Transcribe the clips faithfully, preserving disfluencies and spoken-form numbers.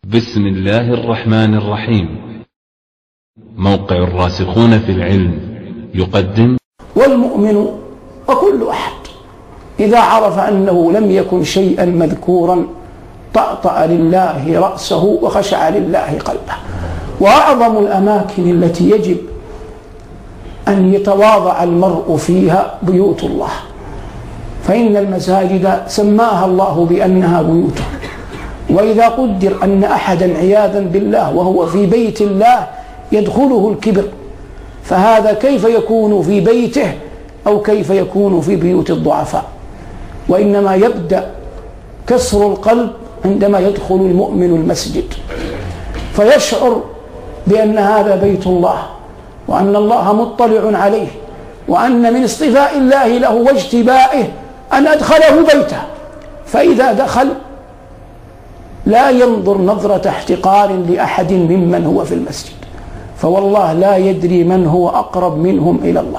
بسم الله الرحمن الرحيم. موقع الراسخون في العلم يقدم. والمؤمن وكل أحد إذا عرف أنه لم يكن شيئا مذكورا طأطأ لله رأسه وخشع لله قلبه. وأعظم الأماكن التي يجب أن يتواضع المرء فيها بيوت الله، فإن المساجد سماها الله بأنها بيوته. وإذا قدر أن أحدا عياذا بالله وهو في بيت الله يدخله الكبر، فهذا كيف يكون في بيته أو كيف يكون في بيوت الضعفاء؟ وإنما يبدأ كسر القلب عندما يدخل المؤمن المسجد، فيشعر بأن هذا بيت الله، وأن الله مطلع عليه، وأن من اصطفاء الله له واجتبائه أن أدخله بيته. فإذا دخل لا ينظر نظرة احتقار لأحد ممن هو في المسجد، فوالله لا يدري من هو أقرب منهم إلى الله.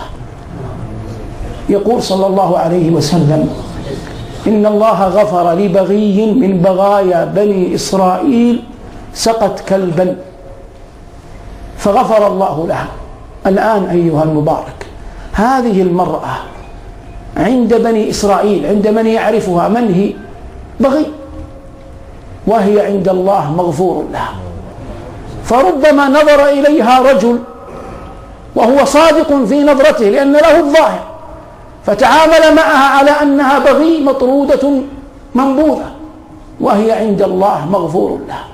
يقول صلى الله عليه وسلم: إن الله غفر لبغي من بغايا بني إسرائيل سقت كلبا فغفر الله لها. الآن أيها المبارك، هذه المرأة عند بني إسرائيل، عند من يعرفها، من هي؟ بغي، وهي عند الله مغفور لها. فربما نظر إليها رجل وهو صادق في نظرته لأن له الظاهر، فتعامل معها على أنها بغي مطرودة منبوذة، وهي عند الله مغفور لها.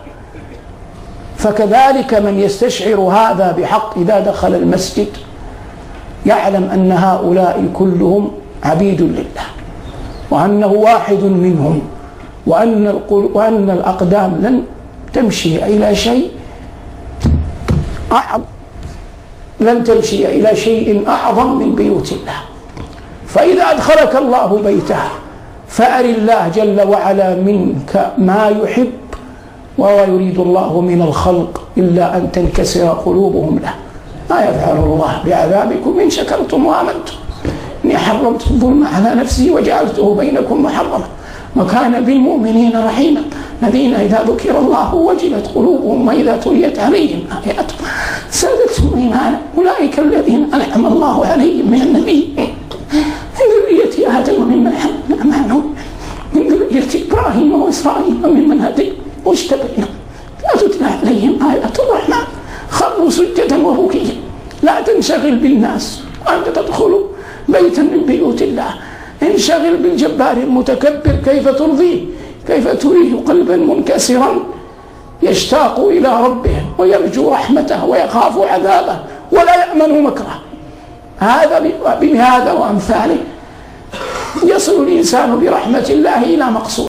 فكذلك من يستشعر هذا بحق إذا دخل المسجد يعلم أن هؤلاء كلهم عبيد لله، وأنه واحد منهم، وأن, وأن الأقدام لن تمشي إلى شيء أعظم لن تمشي إلى شيء أعظم من بيوت الله. فإذا أدخلك الله بيته فأر الله جل وعلا منك ما يحب، ولا يريد الله من الخلق إلا أن تنكسر قلوبهم له. ما يفعل الله بعذابكم إن شكرتم وآمنتم إني حرمت الظلم على نفسي وجعلته بينكم محرما وكان بالمؤمنين رحيما الذين إذا ذكر الله وجلت قلوبهم وإذا تليت عليهم آياته زادتهم إيمانا أولئك الذين أنعم الله عليهم من النبيين من ذرية آدم وممن حملنا مع نوح من ذرية إبراهيم وإسرائيل وممن هدينا واجتبينا لا تتلى عليهم آيات الرحمن خروا سجدا وبكيا. لا تنشغل بالناس وأنت تدخل بيتا من بيوت الله، انشغل بالجبار المتكبر كيف ترضيه، كيف تريه قلبا منكسرا يشتاق إلى ربه ويرجو رحمته ويخاف عذابه ولا يأمن مكره. هذا بهذا وأمثاله يصل الإنسان برحمة الله إلى مقصود.